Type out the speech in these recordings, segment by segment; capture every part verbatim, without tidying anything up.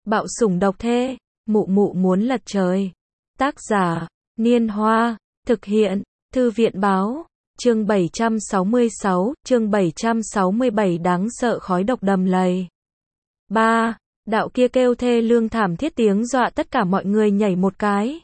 Bạo sủng độc thê, mụ mụ muốn lật trời. Tác giả, Niên Hoa, thực hiện, Thư viện Báo, chương bảy trăm sáu mươi sáu, chương bảy trăm sáu mươi bảy đáng sợ khói độc đầm lầy. ba. Đạo kia kêu thê lương thảm thiết tiếng dọa tất cả mọi người nhảy một cái.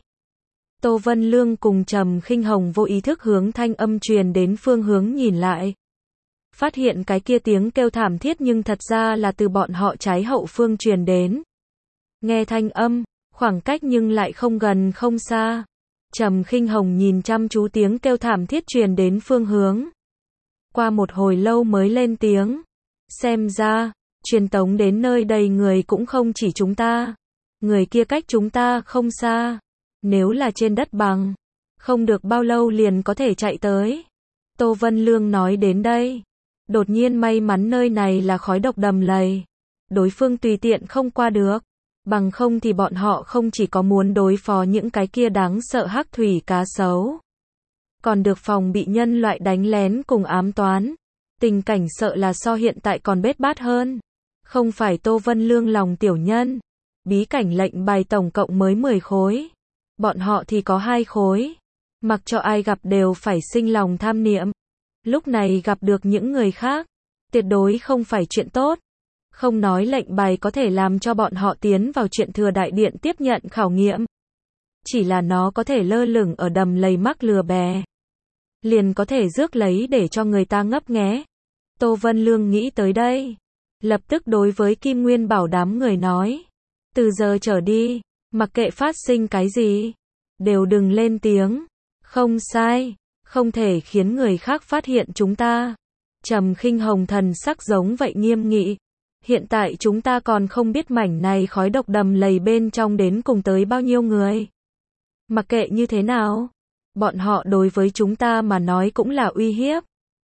Tô Vân Lương cùng Trầm Khinh Hồng vô ý thức hướng thanh âm truyền đến phương hướng nhìn lại. Phát hiện cái kia tiếng kêu thảm thiết nhưng thật ra là từ bọn họ trái hậu phương truyền đến. Nghe thanh âm, khoảng cách nhưng lại không gần không xa. Trầm Khinh Hồng nhìn chăm chú tiếng kêu thảm thiết truyền đến phương hướng. Qua một hồi lâu mới lên tiếng. Xem ra, truyền tống đến nơi đầy người cũng không chỉ chúng ta. Người kia cách chúng ta không xa. Nếu là trên đất bằng, không được bao lâu liền có thể chạy tới. Tô Vân Lương nói đến đây. Đột nhiên may mắn nơi này là khói độc đầm lầy. Đối phương tùy tiện không qua được. Bằng không thì bọn họ không chỉ có muốn đối phó những cái kia đáng sợ hắc thủy cá sấu. Còn được phòng bị nhân loại đánh lén cùng ám toán. Tình cảnh sợ là so hiện tại còn bết bát hơn. Không phải Tô Vân Lương lòng tiểu nhân. Bí cảnh lệnh bài tổng cộng mới mười khối. Bọn họ thì có hai khối. Mặc cho ai gặp đều phải sinh lòng tham niệm. Lúc này gặp được những người khác, tuyệt đối không phải chuyện tốt. Không nói lệnh bài có thể làm cho bọn họ tiến vào chuyện thừa đại điện tiếp nhận khảo nghiệm. Chỉ là nó có thể lơ lửng ở đầm lầy mắc lừa bè. Liền có thể rước lấy để cho người ta ngấp nghé. Tô Vân Lương nghĩ tới đây. Lập tức đối với Kim Nguyên Bảo đám người nói. Từ giờ trở đi, mặc kệ phát sinh cái gì, đều đừng lên tiếng. Không sai, không thể khiến người khác phát hiện chúng ta. Trầm Khinh Hồng thần sắc giống vậy nghiêm nghị. Hiện tại chúng ta còn không biết mảnh này khói độc đầm lầy bên trong đến cùng tới bao nhiêu người. Mặc kệ như thế nào, bọn họ đối với chúng ta mà nói cũng là uy hiếp.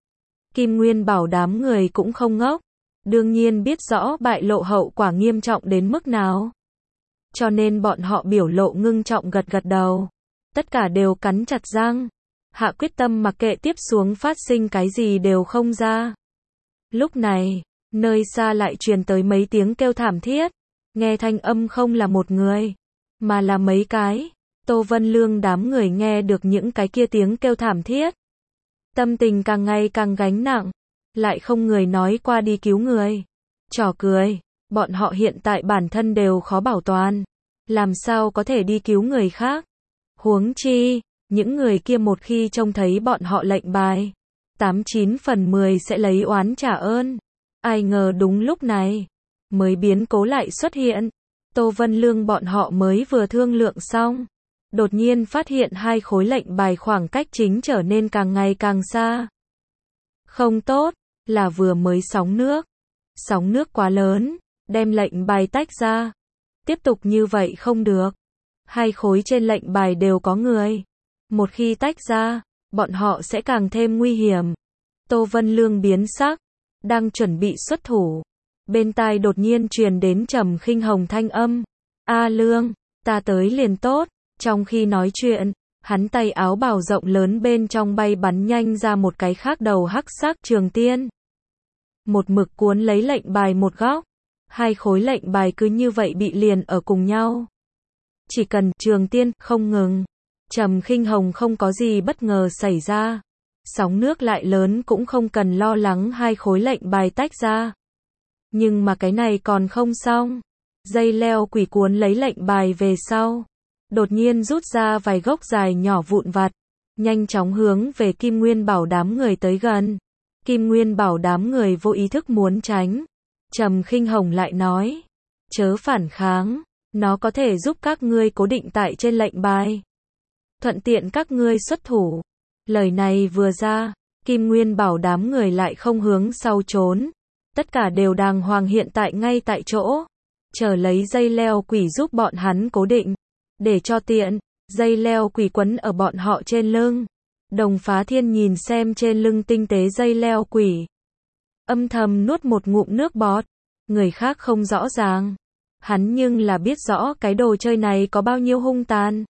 Kim Nguyên Bảo đám người cũng không ngốc. Đương nhiên biết rõ bại lộ hậu quả nghiêm trọng đến mức nào. Cho nên bọn họ biểu lộ ngưng trọng gật gật đầu. Tất cả đều cắn chặt răng. Hạ quyết tâm mặc kệ tiếp xuống phát sinh cái gì đều không ra. Lúc này, nơi xa lại truyền tới mấy tiếng kêu thảm thiết. Nghe thanh âm không là một người, mà là mấy cái. Tô Vân Lương đám người nghe được những cái kia tiếng kêu thảm thiết. Tâm tình càng ngày càng gánh nặng. Lại không người nói qua đi cứu người. Trò cười, bọn họ hiện tại bản thân đều khó bảo toàn. Làm sao có thể đi cứu người khác. Huống chi, những người kia một khi trông thấy bọn họ lệnh bài, tám chín phần mười sẽ lấy oán trả ơn. Ai ngờ đúng lúc này, mới biến cố lại xuất hiện. Tô Vân Lương bọn họ mới vừa thương lượng xong. Đột nhiên phát hiện hai khối lệnh bài khoảng cách chính trở nên càng ngày càng xa. Không tốt, là vừa mới sóng nước. Sóng nước quá lớn, đem lệnh bài tách ra. Tiếp tục như vậy không được. Hai khối trên lệnh bài đều có người. Một khi tách ra, bọn họ sẽ càng thêm nguy hiểm. Tô Vân Lương biến sắc, đang chuẩn bị xuất thủ. Bên tai đột nhiên truyền đến Trầm Khinh Hồng thanh âm. A Lương, ta tới liền tốt. Trong khi nói chuyện, hắn tay áo bào rộng lớn bên trong bay bắn nhanh ra một cái khác đầu hắc sắc trường tiên. Một mực cuốn lấy lệnh bài một góc. Hai khối lệnh bài cứ như vậy bị liền ở cùng nhau. Chỉ cần trường tiên không ngừng. Trầm Khinh Hồng không có gì bất ngờ xảy ra. Sóng nước lại lớn cũng không cần lo lắng hai khối lệnh bài tách ra. Nhưng mà cái này còn không xong. Dây leo quỷ cuốn lấy lệnh bài về sau. Đột nhiên rút ra vài gốc dài nhỏ vụn vặt. Nhanh chóng hướng về Kim Nguyên Bảo đám người tới gần. Kim Nguyên Bảo đám người vô ý thức muốn tránh. Trầm Khinh Hồng lại nói. Chớ phản kháng. Nó có thể giúp các ngươi cố định tại trên lệnh bài. Thuận tiện các ngươi xuất thủ. Lời này vừa ra, Kim Nguyên Bảo đám người lại không hướng sau trốn. Tất cả đều đàng hoàng hiện tại ngay tại chỗ. Chờ lấy dây leo quỷ giúp bọn hắn cố định. Để cho tiện, dây leo quỷ quấn ở bọn họ trên lưng. Đồng Phá Thiên nhìn xem trên lưng tinh tế dây leo quỷ. Âm thầm nuốt một ngụm nước bọt. Người khác không rõ ràng. Hắn nhưng là biết rõ cái đồ chơi này có bao nhiêu hung tàn.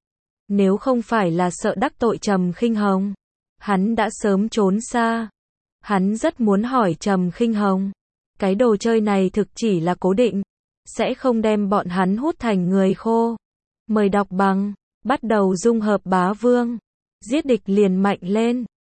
Nếu không phải là sợ đắc tội Trầm Khinh Hồng, hắn đã sớm trốn xa. Hắn rất muốn hỏi Trầm Khinh Hồng, cái đồ chơi này thực chỉ là cố định, sẽ không đem bọn hắn hút thành người khô. Mời đọc bằng, bắt đầu dung hợp bá vương. Giết địch liền mạnh lên.